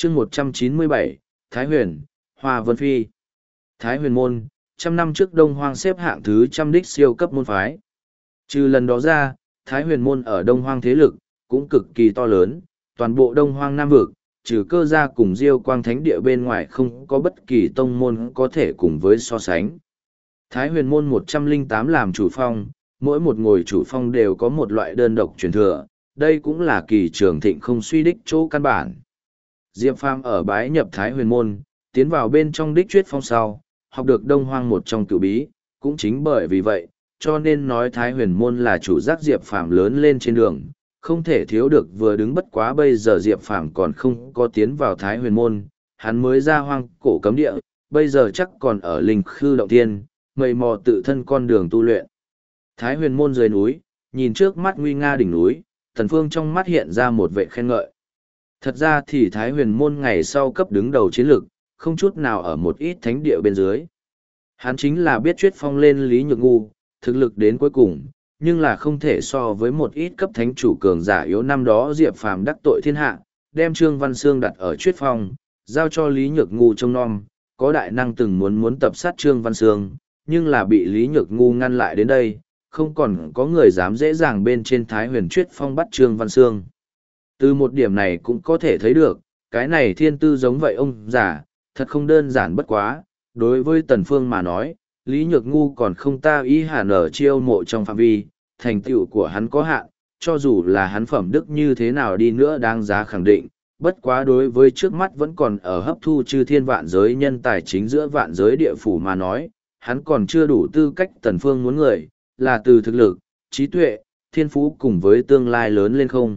chương 197, Thái Huyền, Hoa Vân Phi. Thái Huyền môn, trăm năm trước Đông Hoang xếp hạng thứ trăm đích siêu cấp môn phái. Trừ lần đó ra, Thái Huyền môn ở Đông Hoang thế lực, cũng cực kỳ to lớn, toàn bộ Đông Hoang Nam Vực, trừ Cơ Gia cùng Diêu Quang Thánh Địa bên ngoài không có bất kỳ tông môn có thể cùng với so sánh. Thái Huyền môn 108 làm chủ phong, mỗi một ngồi chủ phong đều có một loại đơn độc truyền thừa, đây cũng là kỳ trường thịnh không suy đích chỗ căn bản. Diệp Phàm ở bái nhập Thái Huyền môn, tiến vào bên trong đích chuyết phong sau, học được Đông Hoang một trong cửu bí, cũng chính bởi vì vậy, cho nên nói Thái Huyền môn là chủ giác Diệp Phàm lớn lên trên đường, không thể thiếu được vừa đứng bất quá bây giờ Diệp Phàm còn không có tiến vào Thái Huyền môn, hắn mới ra hoang cổ cấm địa, bây giờ chắc còn ở linh khư động thiên, mây mò tự thân con đường tu luyện. Thái Huyền môn dưới núi, nhìn trước mắt nguy nga đỉnh núi, Tần Phương trong mắt hiện ra một vẻ khen ngợi. Thật ra thì Thái Huyền môn ngày sau cấp đứng đầu chiến lực, không chút nào ở một ít thánh địa bên dưới. Hắn chính là biết chuyết phong lên Lý Nhược Ngu, thực lực đến cuối cùng, nhưng là không thể so với một ít cấp thánh chủ cường giả yếu năm đó Diệp Phàm đắc tội thiên hạ, đem Trương Văn Sương đặt ở chuyết phong, giao cho Lý Nhược Ngu trông nom, có đại năng từng muốn tập sát Trương Văn Sương, nhưng là bị Lý Nhược Ngu ngăn lại đến đây, không còn có người dám dễ dàng bên trên Thái Huyền chuyết phong bắt Trương Văn Sương. Từ một điểm này cũng có thể thấy được, cái này thiên tư giống vậy ông giả, thật không đơn giản bất quá, đối với Tần Phương mà nói, Lý Nhược Ngu còn không ta ý hẳn ở chiêu mộ trong phạm vi, thành tựu của hắn có hạn, cho dù là hắn phẩm đức như thế nào đi nữa đáng giá khẳng định, bất quá đối với trước mắt vẫn còn ở hấp thu chư thiên vạn giới nhân tài chính giữa vạn giới địa phủ mà nói, hắn còn chưa đủ tư cách Tần Phương muốn người, là từ thực lực, trí tuệ, thiên phú cùng với tương lai lớn lên không.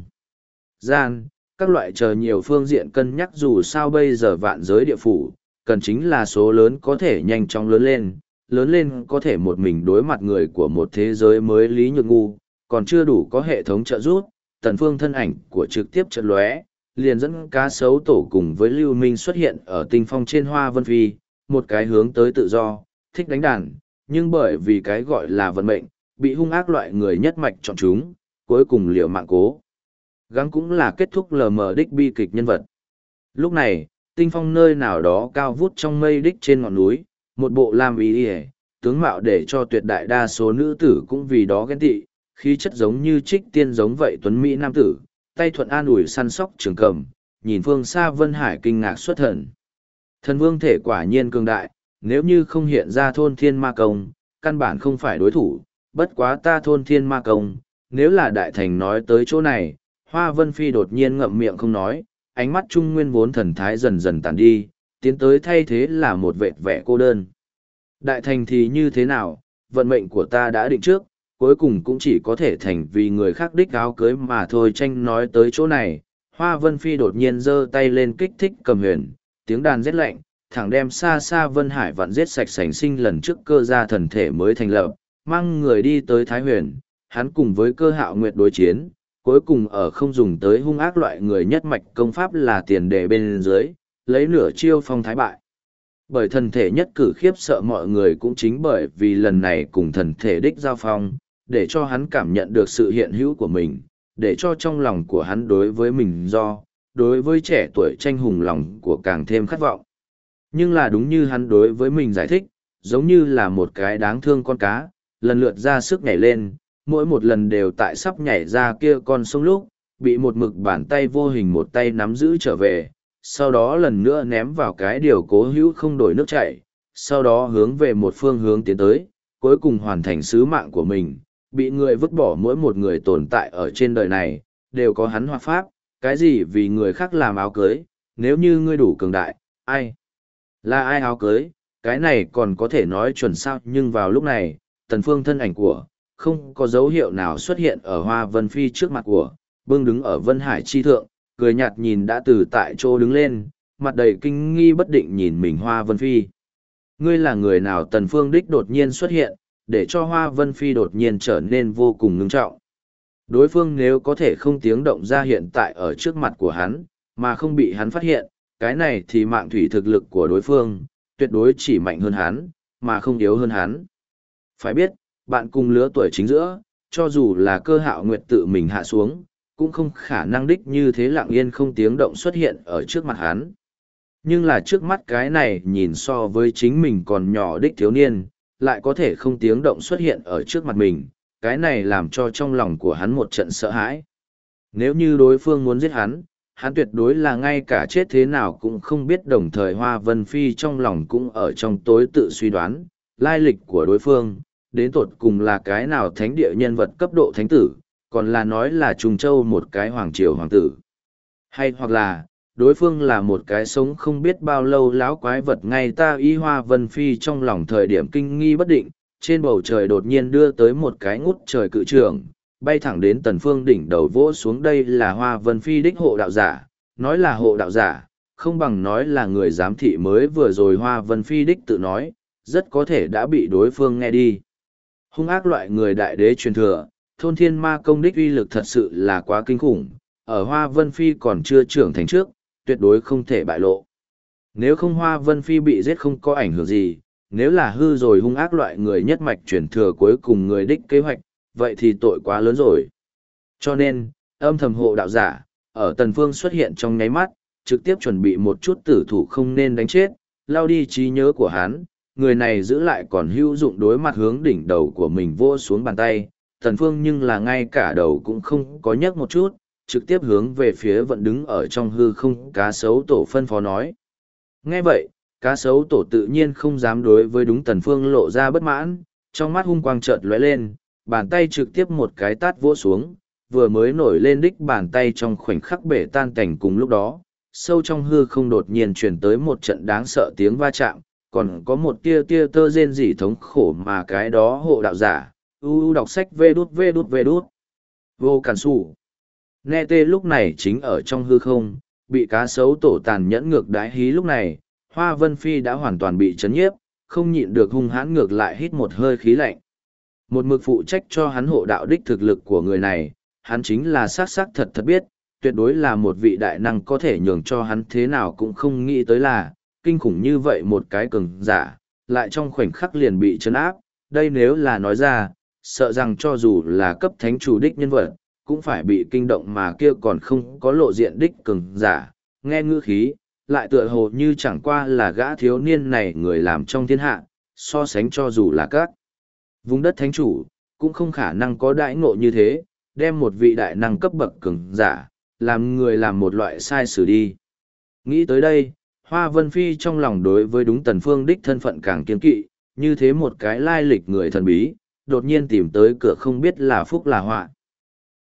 Gian, các loại chờ nhiều phương diện cân nhắc dù sao bây giờ vạn giới địa phủ, cần chính là số lớn có thể nhanh chóng lớn lên có thể một mình đối mặt người của một thế giới mới Lý Nhược Ngu, còn chưa đủ có hệ thống trợ giúp, Tần Phương thân ảnh của trực tiếp chợt lóe, liền dẫn cá sấu tổ cùng với Lưu Minh xuất hiện ở tinh phong trên Hoa Vân Phi, một cái hướng tới tự do, thích đánh đàn, nhưng bởi vì cái gọi là vận mệnh, bị hung ác loại người nhất mạch chọn chúng, cuối cùng liều mạng cố gắng cũng là kết thúc lờ mờ đích bi kịch nhân vật. Lúc này, tinh phong nơi nào đó cao vút trong mây đích trên ngọn núi, một bộ lam y y, tướng mạo để cho tuyệt đại đa số nữ tử cũng vì đó ghen tị, khí chất giống như trích tiên giống vậy tuấn mỹ nam tử, tay thuận an ủi săn sóc trường cầm, nhìn phương xa Vân Hải kinh ngạc xuất thần. Thần vương thể quả nhiên cường đại, nếu như không hiện ra thôn thiên ma công, căn bản không phải đối thủ, bất quá ta thôn thiên ma công, nếu là đại thành nói tới chỗ này, Hoa Vân Phi đột nhiên ngậm miệng không nói, ánh mắt trung nguyên vốn thần thái dần dần tàn đi, tiến tới thay thế là một vệt vẻ cô đơn. Đại thành thì như thế nào, vận mệnh của ta đã định trước, cuối cùng cũng chỉ có thể thành vì người khác đích áo cưới mà thôi. Tranh nói tới chỗ này, Hoa Vân Phi đột nhiên giơ tay lên kích thích cầm huyền, tiếng đàn rét lạnh, thẳng đem xa xa Vân Hải vặn giết sạch sành sinh lần trước Cơ Gia thần thể mới thành lập, mang người đi tới Thái Huyền, hắn cùng với Cơ Hạo Nguyệt đối chiến, cuối cùng ở không dùng tới hung ác loại người nhất mạch công pháp là tiền đề bên dưới, lấy nửa chiêu phong thái bại. Bởi thần thể nhất cử khiếp sợ mọi người cũng chính bởi vì lần này cùng thần thể đích giao phong, để cho hắn cảm nhận được sự hiện hữu của mình, để cho trong lòng của hắn đối với mình đối với trẻ tuổi tranh hùng lòng của càng thêm khát vọng. Nhưng là đúng như hắn đối với mình giải thích, giống như là một cái đáng thương con cá, lần lượt ra sức nhảy lên, mỗi một lần đều tại sắp nhảy ra kia con sông lúc, bị một mực bàn tay vô hình một tay nắm giữ trở về, sau đó lần nữa ném vào cái điều cố hữu không đổi nước chảy, sau đó hướng về một phương hướng tiến tới, cuối cùng hoàn thành sứ mạng của mình, bị người vứt bỏ. Mỗi một người tồn tại ở trên đời này, đều có hắn hoạt pháp, cái gì vì người khác làm áo cưới, nếu như ngươi đủ cường đại, ai là ai áo cưới, cái này còn có thể nói chuẩn sao. Nhưng vào lúc này, Tần Phương thân ảnh của không có dấu hiệu nào xuất hiện ở Hoa Vân Phi trước mặt của, bưng đứng ở Vân Hải chi thượng, cười nhạt nhìn đã từ tại chỗ đứng lên, mặt đầy kinh nghi bất định nhìn mình Hoa Vân Phi. Ngươi là người nào? Tần Phương đích đột nhiên xuất hiện, để cho Hoa Vân Phi đột nhiên trở nên vô cùng ngưng trọng. Đối phương nếu có thể không tiếng động ra hiện tại ở trước mặt của hắn, mà không bị hắn phát hiện, cái này thì mạng thủy thực lực của đối phương, tuyệt đối chỉ mạnh hơn hắn, mà không yếu hơn hắn. Phải biết, bạn cùng lứa tuổi chính giữa, cho dù là Cơ Hạo Nguyệt tự mình hạ xuống, cũng không khả năng đích như thế lặng yên không tiếng động xuất hiện ở trước mặt hắn. Nhưng là trước mắt cái này nhìn so với chính mình còn nhỏ đích thiếu niên, lại có thể không tiếng động xuất hiện ở trước mặt mình, cái này làm cho trong lòng của hắn một trận sợ hãi. Nếu như đối phương muốn giết hắn, hắn tuyệt đối là ngay cả chết thế nào cũng không biết, đồng thời Hoa Vân Phi trong lòng cũng ở trong tối tự suy đoán, lai lịch của đối phương, đến tột cùng là cái nào thánh địa nhân vật cấp độ thánh tử, còn là nói là Trùng Châu một cái hoàng triều hoàng tử. Hay hoặc là, đối phương là một cái sống không biết bao lâu láo quái vật. Ngay ta y Hoa Vân Phi trong lòng thời điểm kinh nghi bất định, trên bầu trời đột nhiên đưa tới một cái ngút trời cự trường, bay thẳng đến Tần Phương đỉnh đầu vỗ xuống. Đây là Hoa Vân Phi đích hộ đạo giả, nói là hộ đạo giả, không bằng nói là người giám thị. Mới vừa rồi Hoa Vân Phi đích tự nói, rất có thể đã bị đối phương nghe đi. Hung ác loại người đại đế truyền thừa, thôn thiên ma công đích uy lực thật sự là quá kinh khủng, ở Hoa Vân Phi còn chưa trưởng thành trước, tuyệt đối không thể bại lộ. Nếu không Hoa Vân Phi bị giết không có ảnh hưởng gì, nếu là hư rồi hung ác loại người nhất mạch truyền thừa cuối cùng người đích kế hoạch, vậy thì tội quá lớn rồi. Cho nên, âm thầm hộ đạo giả, ở Tần Phương xuất hiện trong nháy mắt, trực tiếp chuẩn bị một chút tử thủ không nên đánh chết, lao đi trí nhớ của hắn, người này giữ lại còn hữu dụng đối mặt hướng đỉnh đầu của mình vô xuống bàn tay. Tần Phương nhưng là ngay cả đầu cũng không có nhấc một chút, trực tiếp hướng về phía vẫn đứng ở trong hư không cá sấu tổ phân phó nói. Nghe vậy, cá sấu tổ tự nhiên không dám đối với đúng Tần Phương lộ ra bất mãn, trong mắt hung quang chợt lóe lên, bàn tay trực tiếp một cái tát vỗ xuống, vừa mới nổi lên đích bàn tay trong khoảnh khắc bể tan tành. Cùng lúc đó, sâu trong hư không đột nhiên truyền tới một trận đáng sợ tiếng va chạm, còn có một tia tia tơ rên rỉ thống khổ, mà cái đó hộ đạo giả, đọc sách vê đút. Vô Cản Sủ. Nghe tê lúc này chính ở trong hư không, bị cá sấu tổ tàn nhẫn ngược đái hí. Lúc này, Hoa Vân Phi đã hoàn toàn bị chấn nhiếp, không nhịn được hung hãn ngược lại hít một hơi khí lạnh. Một mực phụ trách cho hắn hộ đạo đích thực lực của người này, hắn chính là xác thật biết, tuyệt đối là một vị đại năng, có thể nhường cho hắn thế nào cũng không nghĩ tới là, kinh khủng như vậy một cái cường giả, lại trong khoảnh khắc liền bị chấn áp. Đây nếu là nói ra, sợ rằng cho dù là cấp thánh chủ đích nhân vật, cũng phải bị kinh động, mà kia còn không có lộ diện đích cường giả, nghe ngữ khí, lại tựa hồ như chẳng qua là gã thiếu niên này người làm trong thiên hạ, so sánh cho dù là các vùng đất thánh chủ, cũng không khả năng có đại ngộ như thế, đem một vị đại năng cấp bậc cường giả, làm người làm một loại sai sử đi. Nghĩ tới đây, Hoa Vân Phi trong lòng đối với đúng Tần Phương đích thân phận càng kiên kỵ, như thế một cái lai lịch người thần bí, đột nhiên tìm tới cửa không biết là phúc là họa.